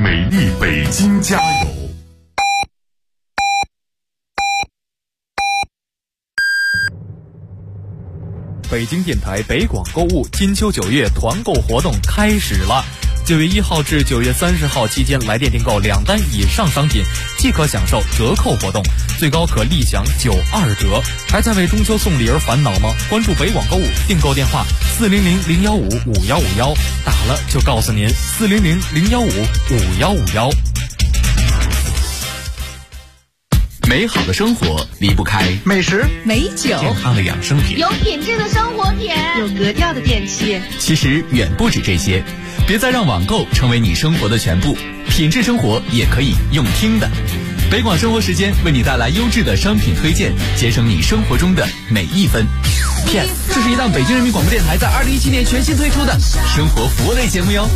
美丽北京加油！ 北京电台北广购物金秋9月团购活动开始了。9月1号至9月30号期间，来电订购2单以上商品即可享受折扣活动，最高可立享92折。还在为中秋送礼而烦恼吗？关注北广购物，订购电话400-015-5151，打了就告诉您400-015-5151。 美好的生活离不开美食、 美酒、 健康的养生品， 有品质的生活品， 有格调的电器。 其实远不止这些，别再让网购成为你生活的全部，品质生活也可以用听的。北广生活时间为你带来优质的商品推荐，节省你生活中的每一分。PS， 这是一档北京人民广播电台在2017年全新推出的生活服务类节目哟。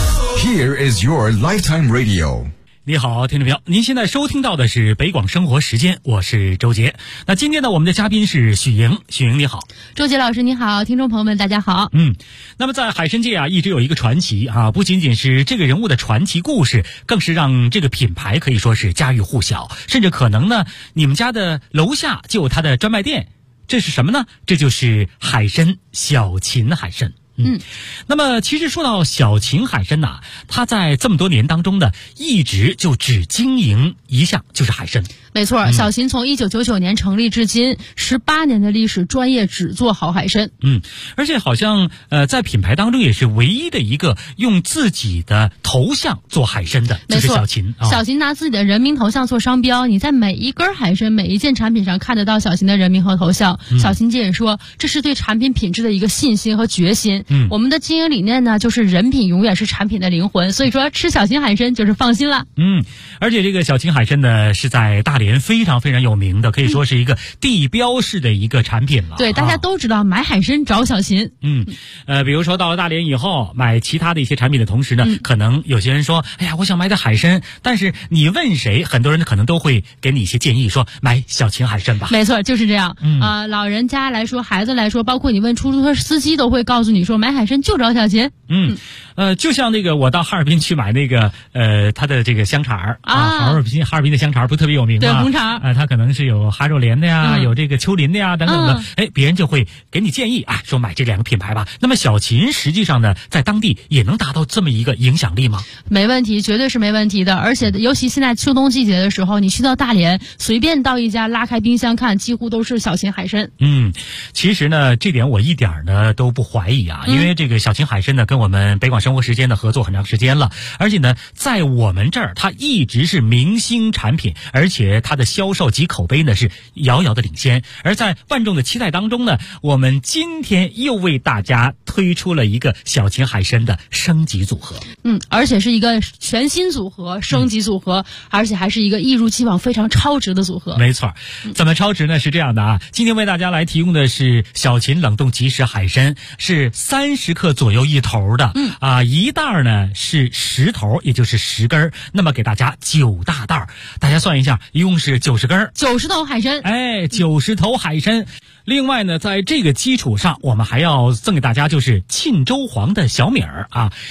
Here is your lifetime radio。 你好，听众朋友，您现在收听到的是北广生活时间，我是周杰。那今天呢，我们的嘉宾是许莹。许莹你好。 周杰老师你好，听众朋友们大家好。 那么在海参界啊，一直有一个传奇啊，不仅仅是这个人物的传奇故事，更是让这个品牌可以说是家喻户晓，甚至可能呢，你们家的楼下就有它的专卖店。这是什么呢？这就是海参小秦海参。那么其实说到小秦海参呐，它在这么多年当中呢，一直就只经营一项，就是海参。 没错，小秦从1999年成立至今18年的历史，专业只做好海参。 而且好像在品牌当中也是唯一的一个用自己的头像做海参的，就是小秦。 小秦拿自己的人名头像做商标，你在每一根海参、每一件产品上看得到小秦的人名和头像。小秦姐也说，这是对产品品质的一个信心和决心。我们的经营理念呢，就是人品永远是产品的灵魂，所以说吃小秦海参就是放心了。 而且这个小秦海参呢，是在大连非常非常有名的，可以说是一个地标式的一个产品了。 对，大家都知道买海参找小秦。 比如说到了大连以后，买其他的一些产品的同时呢，可能有些人说，哎呀，我想买点海参，但是你问谁，很多人可能都会给你一些建议，说买小秦海参吧。 没错，就是这样。老人家来说，孩子来说，包括你问出租车司机，都会告诉你说，买海参就找小秦。 就像那个我到哈尔滨去买那个它的这个香肠哈尔滨的香肠不特别有名吗？ 对，红肠它可能是有哈肉莲的呀，有这个丘陵的呀等等的。别人就会给你建议说买这2个品牌吧。那么小秦实际上呢，在当地也能达到这么一个影响力吗？ 没问题，绝对是没问题的。而且尤其现在秋冬季节的时候，你去到大连，随便到一家拉开冰箱看，几乎都是小秦海参。 其实呢，这点我一点呢都不怀疑啊，因为这个小秦海参呢，跟我们北广生活时间的合作很长时间了，而且呢，在我们这儿它一直是明星产品，而且它的销售及口碑呢是遥遥的领先。而在万众的期待当中呢，我们今天又为大家推出了一个小秦海参的升级组合。 而且是一个全新组合，升级组合，而且还是一个一如既往非常超值的组合。 没错，怎么超值呢？是这样的啊，今天为大家来提供的是小秦冷冻即食海参，是30克左右一头的。一袋呢是10头，也就是10根。那么给大家9大袋，大家算一下，一共是90根 ，90头海参。 90头海参。另外呢，在这个基础上，我们还要赠给大家就是沁州黄的小米儿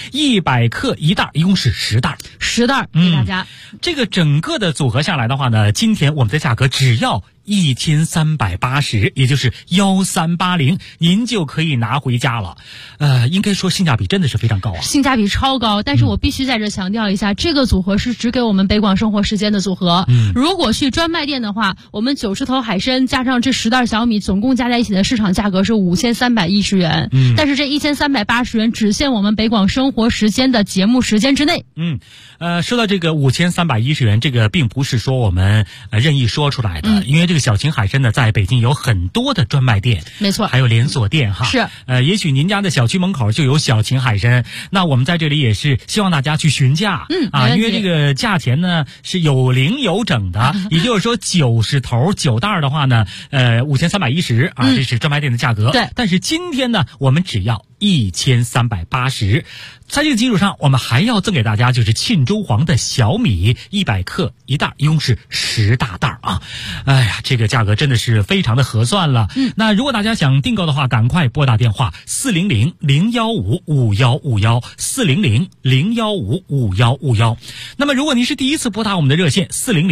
100克一袋，一共是10袋 ，10袋给大家。 这个整个的组合下来的话呢，今天我们的价格只要1380，也就是1380，您就可以拿回家了。应该说性价比真的是非常高啊， 性价比超高。但是我必须在这强调一下，这个组合是只给我们北广生活时间的组合。如果去专卖店的话，我们90头海参加上这10袋小米，总共加在一起的市场价格是5310元。但是这1380元只限我们北广生活时间的节目时间之内。 说到这个5310元，这个并不是说我们任意说出来的，因为这个小秦海参呢，在北京有很多的专卖店， 没错， 还有连锁店哈。 是， 也许您家的小区门口就有小秦海参，那我们在这里也是希望大家去询价，因为这个价钱呢是有零有整的，也就是说90头9袋的话呢，5310这是专卖店的价格。 对， 但是今天呢，我们只要1380， 在这个基础上，我们还要赠给大家就是沁州黄的小米100克一袋，一共是10大袋啊！哎呀，这个价格真的是非常的合算了。那如果大家想订购的话，赶快拨打电话400-015-5151，400-015-5151。那么如果您是第一次拨打我们的热线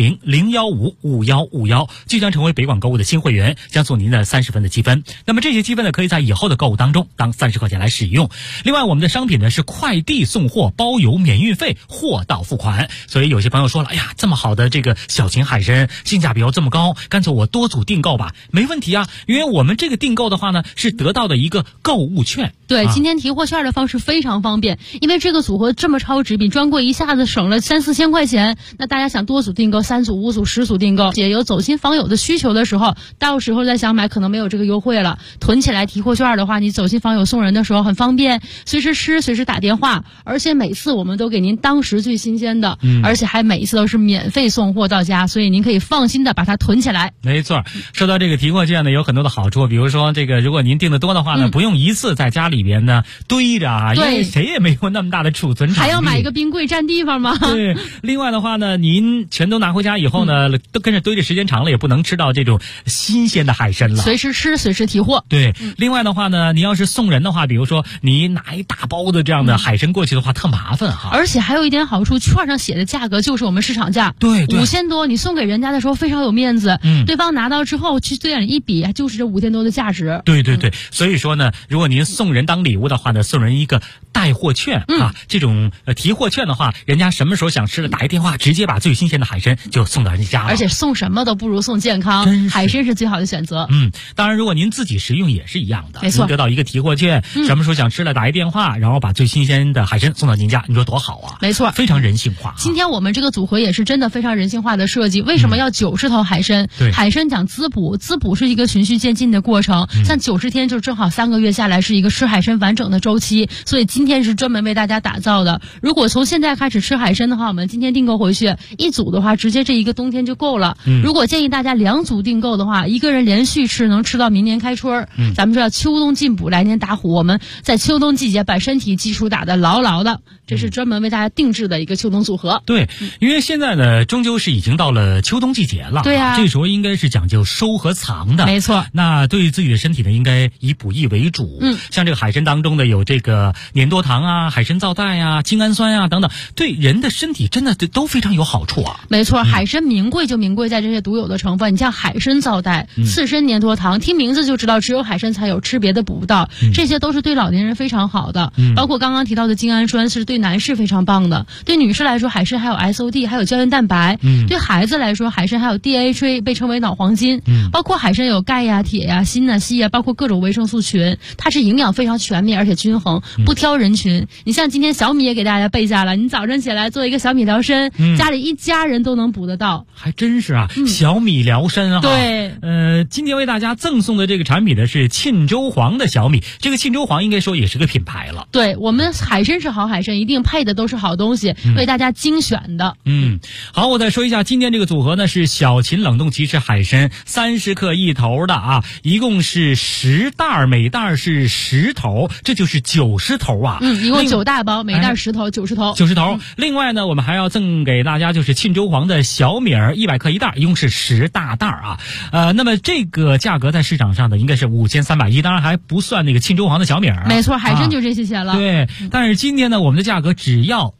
400-015-5151，就将成为北广购物的新会员，将送您的30分的积分。那么这些积分呢，可以在以后的购物当中当30块钱来使用。另外，我们的商品呢是快递送货，包邮免运费，货到付款。所以有些朋友说了，哎呀，这么好的这个小秦海参，性价比又这么高，干脆我多组订购吧。没问题啊，因为我们这个订购的话呢，是得到的一个购物券。 对，今天提货券的方式非常方便，因为这个组合这么超值，比专柜一下子省了3-4千块钱。那大家想多组订购，3组、5组、10组订购，也有走亲访友的需求的时候，到时候再想买可能没有这个优惠了。囤起来提货券的话，你走亲访友送人的时候很方便，随时吃随时打电话，而且每次我们都给您当时最新鲜的，而且还每一次都是免费送货到家，所以您可以放心的把它囤起来。 没错，说到这个提货券呢，有很多的好处，比如说这个如果您订的多的话呢，不用一次在家里边呢堆着啊，因为谁也没有那么大的储存场地， 还要买一个冰柜占地方吗？ 对，另外的话呢，您全都拿回家以后呢，都跟着堆着时间长了，也不能吃到这种新鲜的海参了。 随时吃，随时提货。 对，另外的话呢，你要是送人的话，比如说你拿一大包的这样的海参过去的话，特麻烦哈。 而且还有一点好处，券上写的价格就是我们市场价， 对 ，5000多，你送给人家的时候非常有面子，对方拿到之后去对眼一比，就是这5000多的价值。 对，所以说呢，如果您送人当礼物的话呢，送人一个带货券啊，这种提货券的话，人家什么时候想吃的，打一电话，直接把最新鲜的海参就送到人家了。 而且送什么都不如送健康，海参是最好的选择。 当然，如果您自己食用也是一样的， 没错， 您得到一个提货券，什么时候想吃了打一电话，然后把最新鲜的海参送到您家，你说多好啊！ 没错， 非常人性化。 今天我们这个组合也是真的非常人性化的设计。为什么要90头海参？海参讲滋补，滋补是一个循序渐进的过程，像90天就正好3个月下来是一个吃海参完整的周期，所以今天是专门为大家打造的。如果从现在开始吃海参的话，我们今天订购回去1组的话，直接这一个冬天就够了。如果建议大家2组订购的话，一个人连续吃能吃到明年开春。咱们知道秋冬进补，来年打虎，我们在秋冬季节把身体基础打得牢牢的，这是专门为大家定制的一个秋冬组合。 对，因为现在呢，终究是已经到了秋冬季节了。 对啊， 这时候应该是讲究收和藏的。 没错。 那对于自己的身体呢，应该以补益为主。像这个海参当中的有这个粘多糖啊、海参皂苷啊、精氨酸啊等等，对人的身体真的都非常有好处啊。 没错，海参名贵就名贵在这些独有的成分，你像海参皂苷、刺参粘多糖，听名字就知道只有海参才有，吃别的补不到。这些都是对老年人非常好的。包括刚刚提到的精氨酸是对男士非常棒的，对女士来说海参还有 SOD， 还有胶原蛋白。对孩子来说海参还有 DHA， 被称为脑黄金。包括海参有钙呀、铁呀、锌啊、硒啊，包括各种维生素群，它是营养非常全面而且均衡，不挑人群。你像今天小米也给大家备下了，你早晨起来做一个小米疗参，家里一家人都能补得到。 还真是啊，小米疗参啊。 对， 今天为大家赠送的这个产品呢是沁州黄的小米，这个沁州黄应该说也是个品牌了。 对，我们海参是好海参，一定配的都是好东西，为大家精选的。 好，我再说一下，今天这个组合呢是小秦冷冻奇翅海参30克一头的啊，一共是10袋，每袋是10头，这就是90头啊。 一共9大包，每袋10头，90头。 90头。另外呢，我们还要赠给大家就是沁州黄的小米100克一袋，一共是10大袋啊。那么这个价格在市场上的应该是5310，当然还不算那个沁州黄的小米。 没错，海参就这些钱了。 对，但是今天呢，我们的价格只要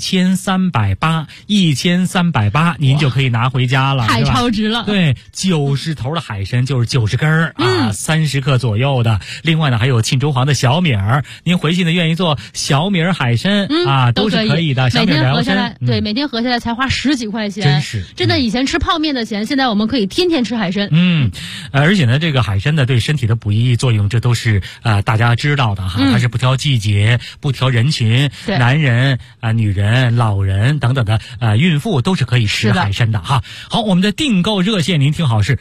1380，1380，您就可以拿回家了， 太超值了。 对，90头的海参就是90根啊，30克左右的。另外呢，还有沁州黄的小米儿，您回去呢愿意做小米儿海参啊，都是可以的。 每天合下来， 对，每天合下来才花10几块钱， 真是真的。以前吃泡面的钱，现在我们可以天天吃海参。 而且呢，这个海参呢对身体的补益作用，这都是大家知道的哈，它是不挑季节、不挑人群，男人女人、老人等等的孕妇都是可以吃海参的哈。好，我们的订购热线您听好是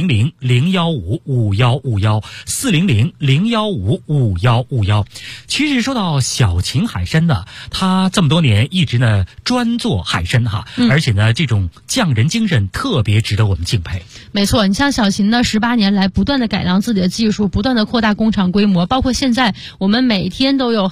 400-015-5151，400-015-5151。其实说到小秦海参呢，它这么多年一直呢专做海参哈，而且呢这种匠人精神特别值得我们敬佩。 没错，你像小秦呢18年来不断的改良自己的技术，不断的扩大工厂规模，包括现在我们每天都有很多的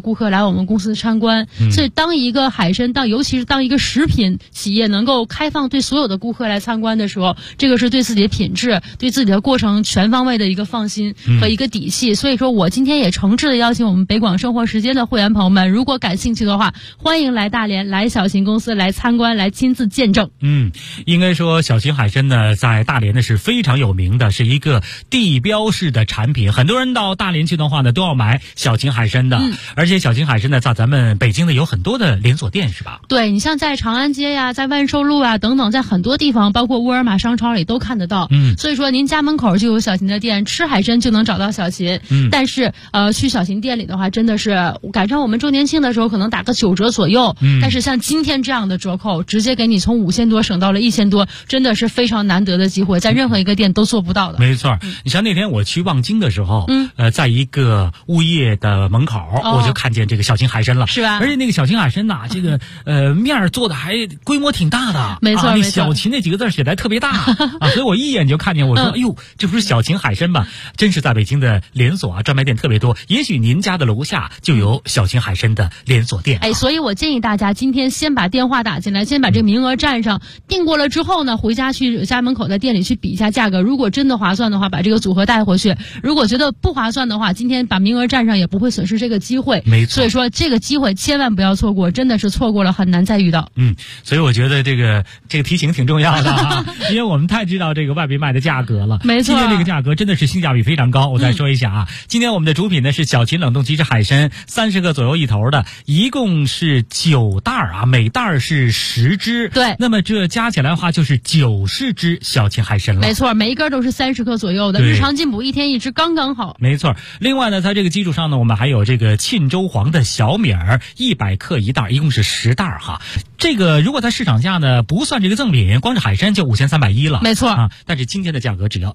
顾客来我们公司参观。所以当一个海参，尤其是当一个食品企业能够开放对所有的顾客来参观的时候，这个是对自己的品质、对自己的过程全方位的一个放心和一个底气。所以说我今天也诚挚的邀请我们北广生活时间的会员朋友们，如果感兴趣的话，欢迎来大连，来小秦公司来参观，来亲自见证。 应该说小秦海参呢，在大连呢是非常有名的，是一个地标式的产品。很多人到大连去的话呢，都要买小秦海参的。而且小秦海参呢，在咱们北京呢有很多的连锁店，是吧？ 对，你像在长安街呀，在万寿路啊等等，在很多地方，包括沃尔玛商超里都看得到。所以说您家门口就有小秦的店，吃海参就能找到小秦。但是去小秦店里的话，真的是赶上我们周年庆的时候，可能打个9折左右。但是像今天这样的折扣，直接给你从5000多省到了1000多，真的是非常难得的机会，在任何一个店都做不到的。 没错，你像那天我去望京的时候，在一个物业的门口，我就看见这个小秦海参了， 是吧？ 而且那个小秦海参呐，这个面儿做的还规模挺大的， 没错， 那小秦那几个字写的还特别大所以我一眼就看见，我说，哎呦，这不是小秦海参吧？真是在北京的连锁专卖店特别多，也许您家的楼下就有小秦海参的连锁店。 所以我建议大家今天先把电话打进来，先把这个名额占上，订过了之后呢，回家去家门口的店里去比一下价格，如果真的划算的话，把这个组合带回去；如果觉得不划算的话，今天把名额占上也不会损失这个机会。 没错， 所以说这个机会千万不要错过，真的是错过了很难再遇到。 所以我觉得这个提醒挺重要的因为我们太知道这个外边卖的价格了。 没错， 今天这个价格真的是性价比非常高。我再说一下今天我们的主品呢是小秦冷冻鸡翅海参，30个左右一头的，一共是9袋每袋是10只。 对， 那么这加起来的话就是90只小秦海参了。 没错，每一根都是30克左右的，日常进补1天1只，刚刚好。 没错。另外呢，在这个基础上呢，我们还有这个沁州黄的小米儿，100克一袋，一共是10袋这个如果在市场价呢，不算这个赠品，光是海参就5310了。 没错但是今天的价格只要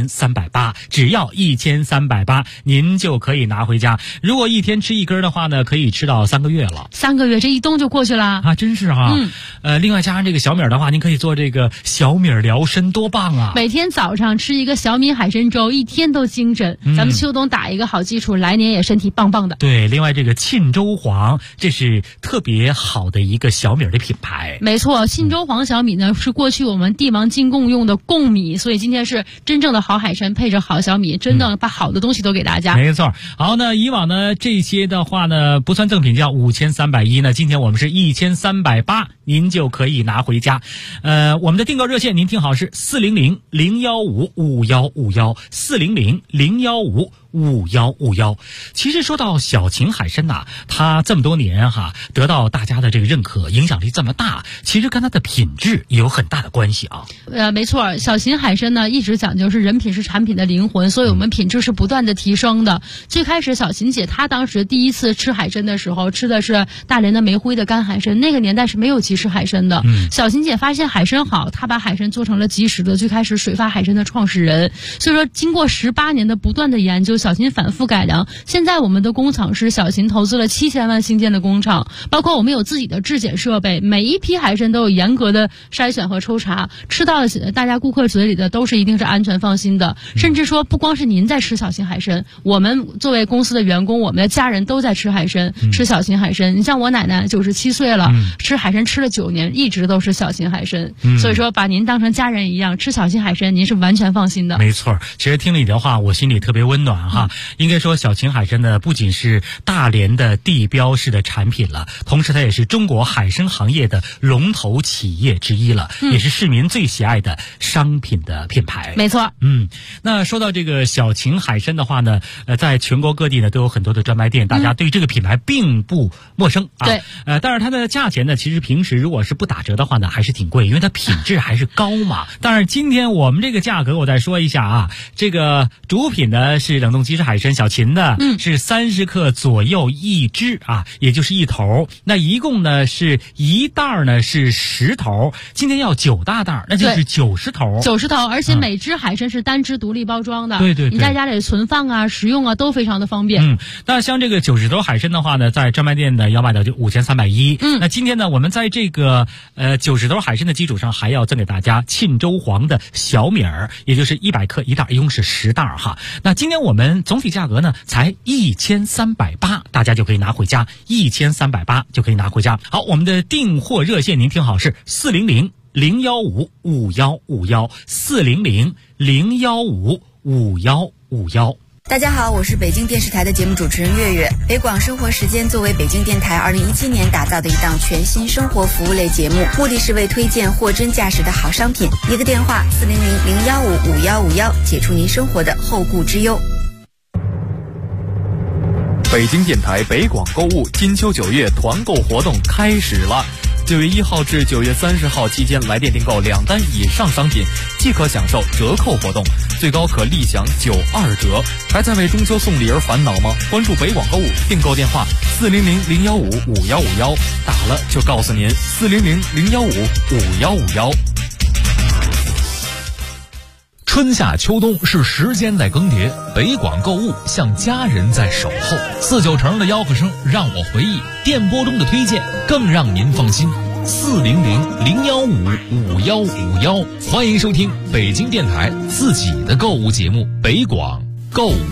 1380，只要1380，您就可以拿回家。如果一天吃一根的话呢，可以吃到3个月了。 3个月，这一冬就过去了真是另外加上这个小米的话，您可以做这个小米疗身，多棒啊！ 每天早上吃一个小米海参粥，一天都精神。咱们秋冬打一个好基础，来年也身体棒棒的。 对，另外这个沁州黄，这是特别好的一个小米的品牌。 没错，沁州黄小米呢是过去我们帝王进贡用的贡米，所以今天是真正的好海参配着好小米，真的把好的东西都给大家。 没错。好，那以往呢这些的话呢不算赠品叫5310呢，今天我们是1380，您就可以拿回家。我们的订购热线您听好是400-015-5151，400-015-5151。其实说到小秦海参它这么多年得到大家的这个认可，影响力这么大，其实跟它的品质也有很大的关系没错，小秦海参呢一直讲究是人品是产品的灵魂，所以我们品质是不断的提升的。最开始小秦姐她当时第一次吃海参的时候，吃的是大连的煤灰的干海参，那个年代是没有即食海参的。小秦姐发现海参好，她把海参做成了即食的，最开始水发海参的创始人。所以说经过18年的不断的研究，小秦反复改良，现在我们的工厂是小秦投资了7000万新建的工厂，包括我们有自己的质检设备，每一批海参都有严格的筛选和抽查，吃到大家顾客嘴里的都是一定是安全放心的。甚至说不光是您在吃小秦海参，我们作为公司的员工，我们的家人都在吃海参，吃小秦海参。你像我奶奶97岁了，吃海参吃了9年，一直都是小秦海参。所以说把您当成家人一样，吃小秦海参您是完全放心的。 没错，其实听了你的话，我心里特别温暖应该说小秦海参呢不仅是大连的地标式的产品了，同时它也是中国海参行业的龙头企业之一了，也是市民最喜爱的商品的品牌。 没错。 那说到这个小秦海参的话呢，在全国各地呢都有很多的专卖店，大家对这个品牌并不陌生对。 但是它的价钱呢，其实平时如果是不打折的话呢，还是挺贵，因为它品质还是高嘛。但是今天我们这个价格我再说一下这个主品呢是冷冻鸡翅海参小秦的，是30克左右一只也就是一头。那一共呢是一袋呢是10头，今天要9大袋，那就是90头。 90头，而且每只海参是单只独立包装的。 对， 你在家里存放食用都非常的方便。 那像这个90头海参的话呢，在专卖店呢要卖到就5310。那今天呢，我们在这个90头海参的基础上，还要赠给大家沁州黄的小米儿，也就是100克一袋，一共是10袋那今天我们们总体价格呢才1380，大家就可以拿回家，1380就可以拿回家。好，我们的订货热线您听好是400-015-5151，400-015-5151。 大家好，我是北京电视台的节目主持人月月。北广生活时间作为北京电台2017年打造的一档全新生活服务类节目，目的是为推荐货真价实的好商品。一个电话400-015-5151，解除您生活的后顾之忧。 北京电台北广购物金秋9月团购活动开始了。9月1号至9月30号期间，来电订购2单以上商品即可享受折扣活动，最高可立享92折。还在为中秋送礼而烦恼吗？关注北广购物订购电话400-015-5151，打了就告诉您400-015-5151。 春夏秋冬是时间在更迭，北广购物像家人在守候。49成的吆喝声让我回忆，电波中的推荐更让您放心。400-015-5151，欢迎收听北京电台自己的购物节目北广购物。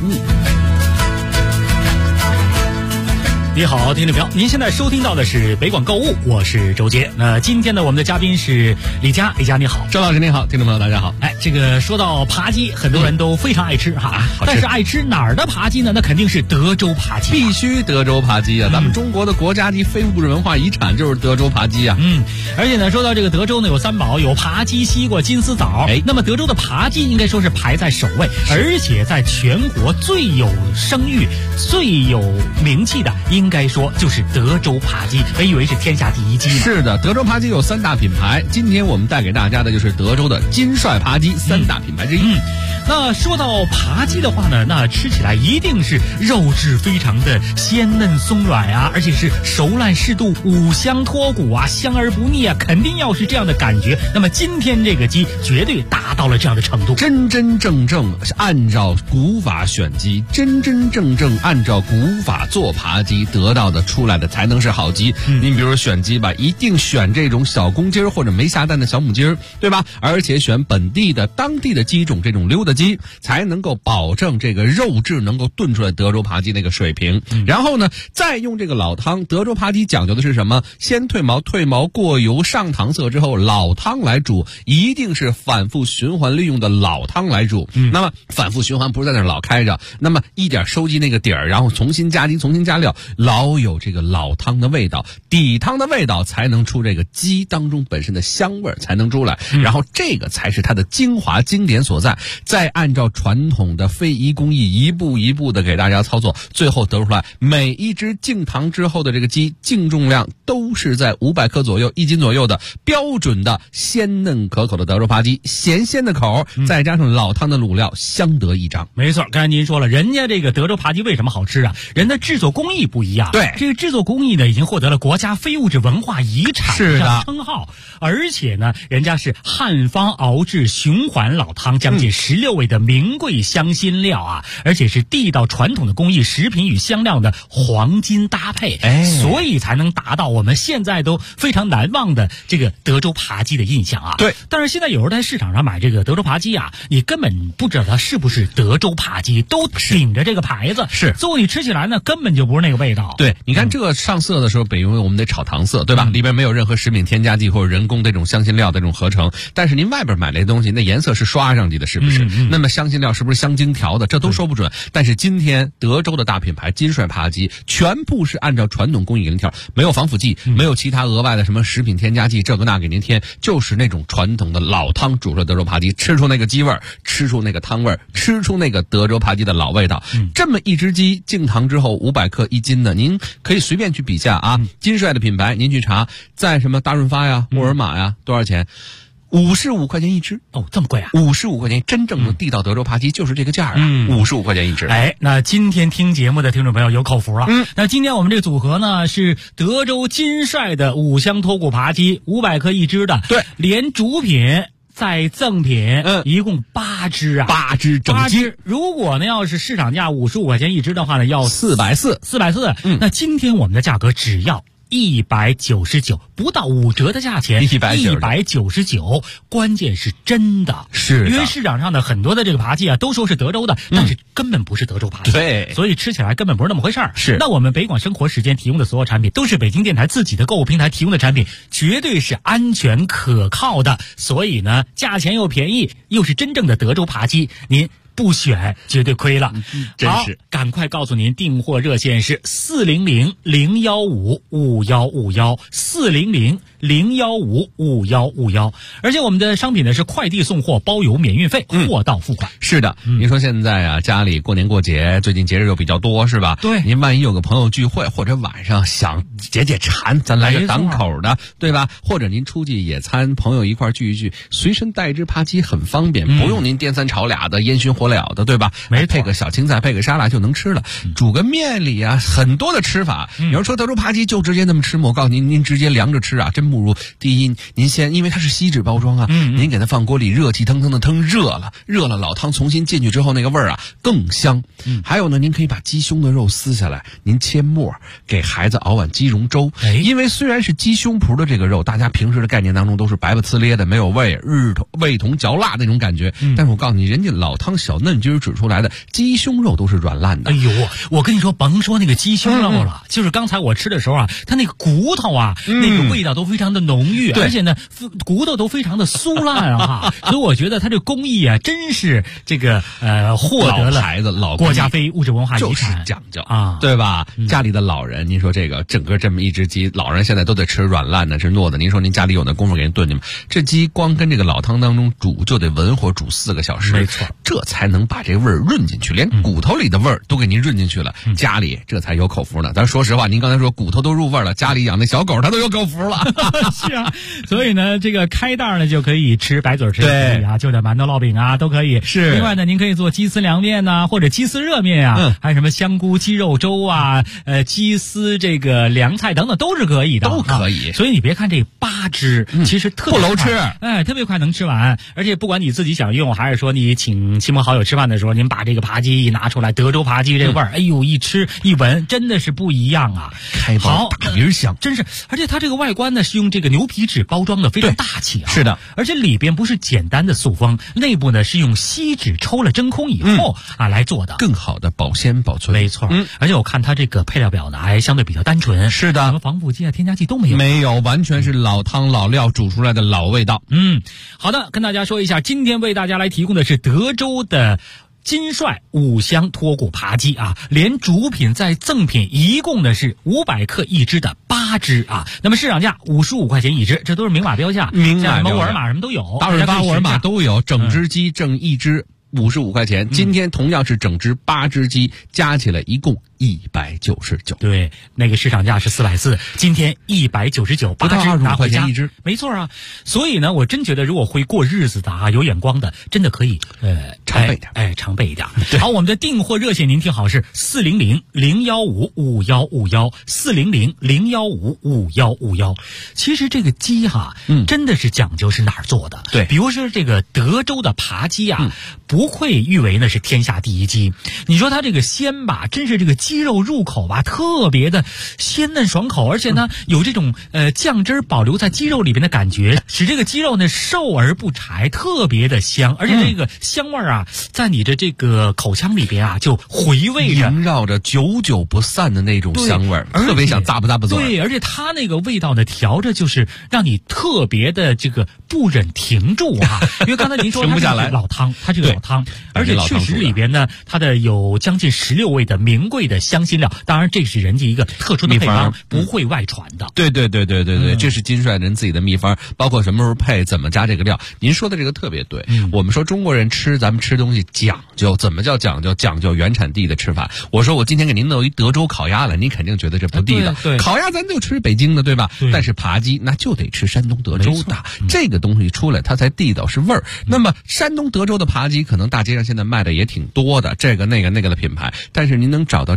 你好，听众朋友，您现在收听到的是北广购物，我是周杰。那今天呢，我们的嘉宾是李佳，李佳你好。 周老师你好，听众朋友大家好。 这个说到扒鸡，很多人都非常爱吃哈，但是爱吃哪儿的扒鸡呢？那肯定是德州扒鸡， 必须德州扒鸡啊！咱们中国的国家级非物质文化遗产就是德州扒鸡啊。 而且呢，说到这个德州呢，有三宝，有扒鸡、西瓜、金丝枣。那么德州的扒鸡应该说是排在首位，而且在全国最有声誉、最有名气的，应该说就是德州扒鸡，别以为是天下第一鸡呢。 是的，德州扒鸡有3大品牌，今天我们带给大家的就是德州的金帅扒鸡3大品牌之一。 那说到扒鸡的话呢，那吃起来一定是肉质非常的鲜嫩松软啊，而且是熟烂适度，五香脱骨啊，香而不腻啊，肯定要是这样的感觉。那么今天这个鸡绝对达到了这样的程度， 真真正正按照古法选鸡，真真正正按照古法做扒鸡，得到的出来的才能是好鸡。您比如选鸡吧，一定选这种小公鸡儿或者没下蛋的小母鸡儿，对吧？而且选本地的当地的鸡种，这种溜达鸡，才能够保证这个肉质能够炖出来德州扒鸡那个水平。然后呢，再用这个老汤，德州扒鸡讲究的是什么？先退毛，退毛过油上糖色之后，老汤来煮，一定是反复循环利用的老汤来煮。那么反复循环不是在那儿老开着，那么一点收集那个底儿，然后重新加鸡，重新加料，老有这个老汤的味道，底汤的味道才能出这个鸡当中本身的香味才能出来，然后这个才是它的精华经典所在。再按照传统的非遗工艺一步一步的给大家操作，最后得出来每一只净糖之后的这个鸡净重量都是在500克左右，1斤左右的标准的鲜嫩可口的德州扒鸡，咸鲜的口，再加上老汤的卤料，相得益彰。 没错，刚才您说了，人家这个德州扒鸡为什么好吃啊？人的制作工艺不一样。 对， 这个制作工艺呢，已经获得了国家非物质文化遗产的称号，而且呢，人家是汉方熬制循环老汤，将近16味的名贵香辛料啊，而且是地道传统的工艺，食品与香料的黄金搭配，所以才能达到我们现在都非常难忘的这个德州扒鸡的印象啊。 对， 但是现在有人在市场上买这个德州扒鸡啊，你根本不知道它是不是德州扒鸡，都顶着这个牌子， 是， 最后你吃起来呢，根本就不是那个味道。 对，你看这个上色的时候，北因为我们得炒糖色，对吧？里边没有任何食品添加剂或者人工这种香辛料的这种合成，但是您外边买那东西，那颜色是刷上去的，是不是？那么香辛料是不是香精调的？这都说不准。但是今天德州的大品牌金帅扒鸡，全部是按照传统工艺给您调，没有防腐剂，没有其他额外的什么食品添加剂，这个那给您添，就是那种传统的老汤煮出的德州扒鸡，吃出那个鸡味儿，吃出那个汤味儿，吃出那个德州扒鸡的老味道。这么一只鸡净糖之后500克1斤的，您可以随便去比价啊。金帅的品牌您去查，在什么大润发呀、沃尔玛呀，多少钱？55块钱一只。 哦，这么贵啊 ！55块钱，真正的地道德州扒鸡就是这个价啊！55块钱一只。 那今天听节目的听众朋友有口福了。那今天我们这个组合呢是德州金帅的五香脱骨扒鸡，500克一只的。 对， 连主品再赠品，一共8只啊 ，8只整鸡。 如果呢要是市场价55块钱一只的话呢，要 440。 那今天我们的价格只要 199，不到5折的价钱，199，关键是真的， 是的， 因为市场上的很多的这个扒鸡啊，都说是德州的，但是根本不是德州扒鸡， 对， 所以吃起来根本不是那么回事儿。 是， 那我们北广生活时间提供的所有产品，都是北京电台自己的购物平台提供的产品，绝对是安全可靠的，所以呢，价钱又便宜，又是真正的德州扒鸡，您不选绝对亏了。 真是， 好，赶快告诉您，订货热线是400-015-5151，400-015-5151，而且我们的商品呢是快递送货，包邮免运费，货到付款。 是的，您说现在啊，家里过年过节，最近节日又比较多，是吧？ 对， 您万一有个朋友聚会，或者晚上想解解馋，咱来个档口的，对吧？或者您出去野餐，朋友一块聚一聚，随身带一只扒鸡很方便，不用您颠三炒俩的，烟熏火燎的，对吧？ 没错， 配个小青菜，配个沙拉就能吃了。煮个面里啊，很多的吃法。有人说德州扒鸡就直接那么吃吗？我告诉您，您直接凉着吃啊，真不如。第一，您先，因为它是锡纸包装啊，您给它放锅里热气腾腾的腾热了，老汤重新进去之后，那个味儿啊更香。还有呢，您可以把鸡胸的肉撕下来，您切末，给孩子熬碗鸡蓉粥。因为虽然是鸡胸脯的这个肉，大家平时的概念当中都是白不呲咧的，没有味，味同嚼蜡那种感觉。但是我告诉你，人家老汤小嫩筋指出来的鸡胸肉都是软烂的。 哎呦，我跟你说，甭说那个鸡胸肉了，就是刚才我吃的时候啊，它那个骨头啊，那个味道都非常的浓郁，而且呢，骨头都非常的酥烂啊，所以我觉得它这工艺啊，真是这个获得了国家非物质文化遗产， 就是讲究啊， 对吧？家里的老人，您说这个整个这么一只鸡，老人现在都得吃软烂的，吃糯的。您说您家里有那功夫给人炖去吗？这鸡光跟这个老汤当中煮，就得文火煮4个小时， 没错， 这才能把这味儿润进去，连骨头里的味儿都给您润进去了，家里这才有口福呢。咱说实话，您刚才说骨头都入味了，家里养那小狗它都有口福了。 是啊，所以呢，这个开袋呢就可以吃，白嘴吃也可以啊，就点馒头烙饼啊都可以。 是， 另外呢，您可以做鸡丝凉面呐，或者鸡丝热面啊，还有什么香菇鸡肉粥啊，鸡丝这个凉菜等等都是可以的， 都可以。 所以你别看这8只，其实特别不楼吃， 特别快能吃完。而且不管你自己想用，还是说你请亲朋好友吃饭的时候，您把这个扒鸡一拿出来，德州扒鸡这味儿，哎呦，一吃一闻，真的是不一样啊！ 开包大鼻香， 真是。而且它这个外观呢是用这个牛皮纸包装的，非常大气啊。 是的， 而且里边不是简单的塑封，内部呢是用锡纸抽了真空以后来做的， 更好的保鲜保存。 没错，而且我看它这个配料表呢还相对比较单纯。 是的， 什么防腐剂啊、添加剂都没有， 没有，完全是老汤老料煮出来的老味道。 好的，跟大家说一下，今天为大家来提供的是德州的金帅5香脱骨扒鸡啊，连主品再赠品，一共呢是500克一只的8只啊。那么市场价55块钱一只，这都是明码标价，像什么沃尔玛什么都有， 大润发、沃尔玛都有，整只鸡挣一只55块钱。今天同样是整只8只鸡，加起来一共199。 对，那个市场价是440，今天199， 不到25块钱一只， 没错啊。所以呢，我真觉得如果会过日子的啊，有眼光的，真的可以常备点， 常备一点。好，我们的订货热线您听好是400-015-5151，400-015-5151。其实这个鸡哈，真的是讲究是哪儿做的。 对， 比如说这个德州的扒鸡啊，不愧誉为呢是天下第一鸡。你说它这个鲜吧，真是这个鸡肉入口吧，特别的鲜嫩爽口，而且呢有这种酱汁保留在鸡肉里边的感觉，使这个鸡肉呢瘦而不柴，特别的香，而且这个香味啊，在你的这个口腔里边啊，就回味着， 萦绕着，久久不散的那种香味儿，特别想咂吧咂吧嘴。 对，而且它那个味道呢，调着就是让你特别的这个不忍停住啊，因为刚才您说停不下来， 老汤，它这个老汤，而且确实里边呢，它的有将近16味的名贵的香辛料，当然这是人家一个特殊的配方，不会外传的。 对，这是金帅人自己的秘方，包括什么时候配，怎么加这个料。您说的这个特别对。我们说中国人咱们吃东西讲究，怎么叫讲究？讲究原产地的吃法。我说我今天给您弄一德州烤鸭了，您肯定觉得这不地道。 对， 烤鸭咱就吃北京的，对吧？但是扒鸡那就得吃山东德州的，这个东西出来它才地道是味儿。那么山东德州的扒鸡，可能大街上现在卖的也挺多的，这个那个的品牌，但是您能找到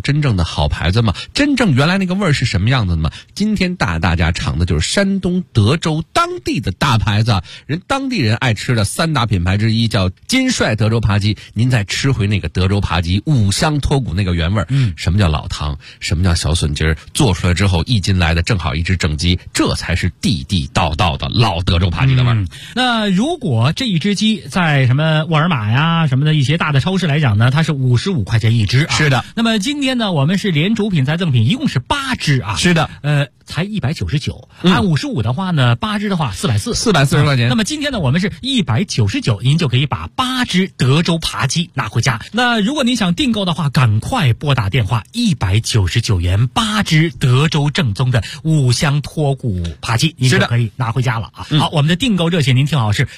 真正的好牌子吗？真正原来那个味儿是什么样子的吗？今天大家尝的就是山东德州当地的大牌子，当地人爱吃的3大品牌之一叫金帅德州扒鸡。您再吃回那个德州扒鸡5香脱骨那个原味儿，什么叫老汤，什么叫小笋筋儿，做出来之后1斤来的正好1只整鸡，这才是地道的老德州扒鸡的味儿。 那如果这一只鸡在什么沃尔玛呀什么的一些大的超市来讲呢，它是55块钱一只啊。 是的。 那么今天呢，我们是连主品再赠品，一共是8只啊。 是的。 才199，按55的话呢，8只的话440 块钱。 那么今天呢，我们是199，您就可以把8只德州扒鸡拿回家。那如果您想订购的话，赶快拨打电话，199元8只德州正宗的5香脱骨扒鸡，您就可以拿回家了啊。好，我们的订购热线您听好，是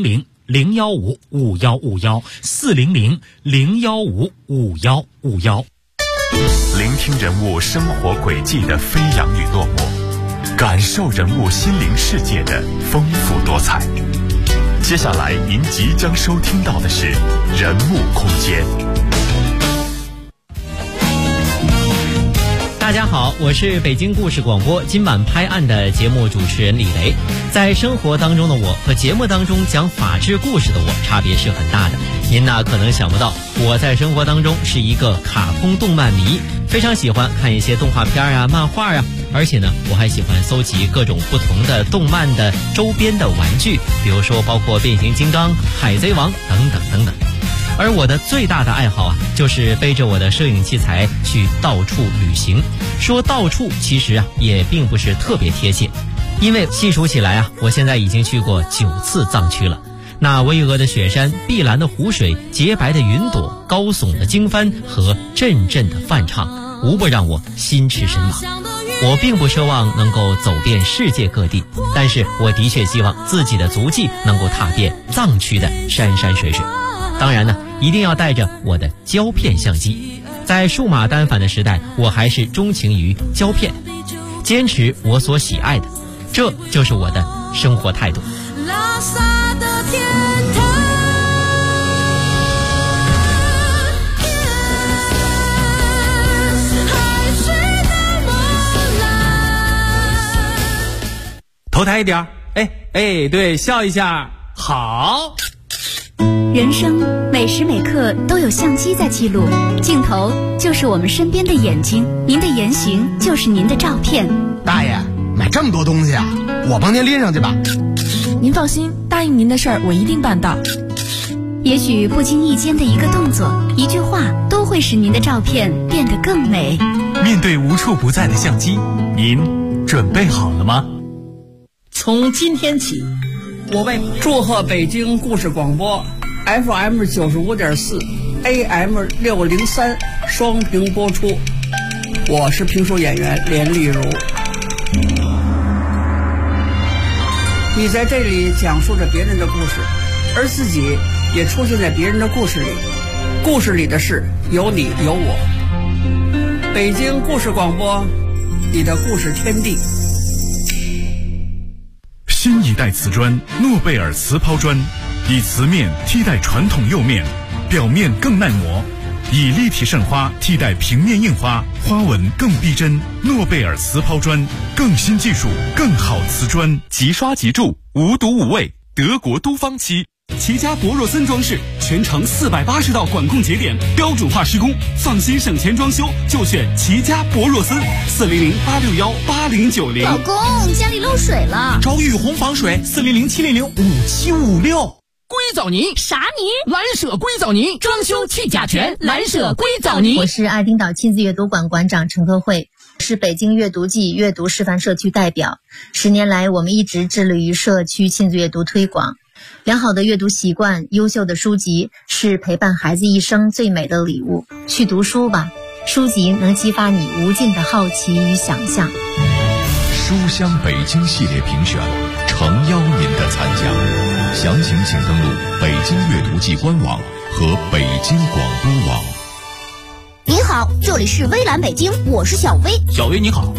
400-015-5151，400-015-5151。 聆听人物生活轨迹的飞扬与落寞，感受人物心灵世界的丰富多彩。接下来您即将收听到的是人物空间。 大家好，我是北京故事广播今晚拍案的节目主持人李雷。在生活当中的我和节目当中讲法治故事的我差别是很大的。您可能想不到，我在生活当中是一个卡通动漫迷，非常喜欢看一些动画片啊、漫画啊，而且呢，我还喜欢搜集各种不同的动漫的周边的玩具，比如说包括变形金刚、海贼王等等等等。而我的最大的爱好就是背着我的摄影器材去到处旅行。说到处其实也并不是特别贴切，因为细数起来我现在已经去过9次藏区了。那巍峨的雪山、碧蓝的湖水、洁白的云朵、高耸的经幡和阵阵的梵唱，无不让我心驰神往。我并不奢望能够走遍世界各地，但是我的确希望自己的足迹能够踏遍藏区的山山水水。当然呢，一定要带着我的胶片相机。在数码单反的时代，我还是钟情于胶片，坚持我所喜爱的，这就是我的生活态度。拉萨的天堂，海水的波澜。 头抬一点，对，笑一下，好。 人生每时每刻都有相机在记录，镜头就是我们身边的眼睛，您的言行就是您的照片。 大爷，买这么多东西啊，我帮您拎上去吧。 您放心，答应您的事儿我一定办到。 也许不经意间的一个动作、一句话，都会使您的照片变得更美。 面对无处不在的相机，您准备好了吗？ 从今天起，我为祝贺北京故事广播FM 95.4 AM 603双屏播出。我是评书演员连丽如。你在这里讲述着别人的故事，而自己也出现在别人的故事里。故事里的事有你有我。北京故事广播，你的故事天地。 新一代瓷砖诺贝尔瓷抛砖，以瓷面替代传统釉面，表面更耐磨，以立体渗花替代平面印花，花纹更逼真。诺贝尔瓷抛砖，更新技术，更好瓷砖，即刷即铸，无毒无味，德国都芳漆。 齐家博若森装饰全程480道管控节点，标准化施工，放心省钱装修就选齐家博若森，400-861-8090。 老公，家里漏水了， 找雨虹防水，400-700-5756。 硅藻泥啥泥？ 蓝舍硅藻泥，装修去甲醛，蓝舍硅藻泥。 我是爱丁岛亲子阅读馆馆长陈科慧，是北京阅读季阅读示范社区代表。10年来，我们一直致力于社区亲子阅读推广。良好的阅读习惯，优秀的书籍是陪伴孩子一生最美的礼物。去读书吧，书籍能激发你无尽的好奇与想象。 书香北京系列评选，诚邀您的参加。详情请登录北京阅读季官网和北京广播网。 您好，这里是微蓝北京，我是小薇。 小薇你好。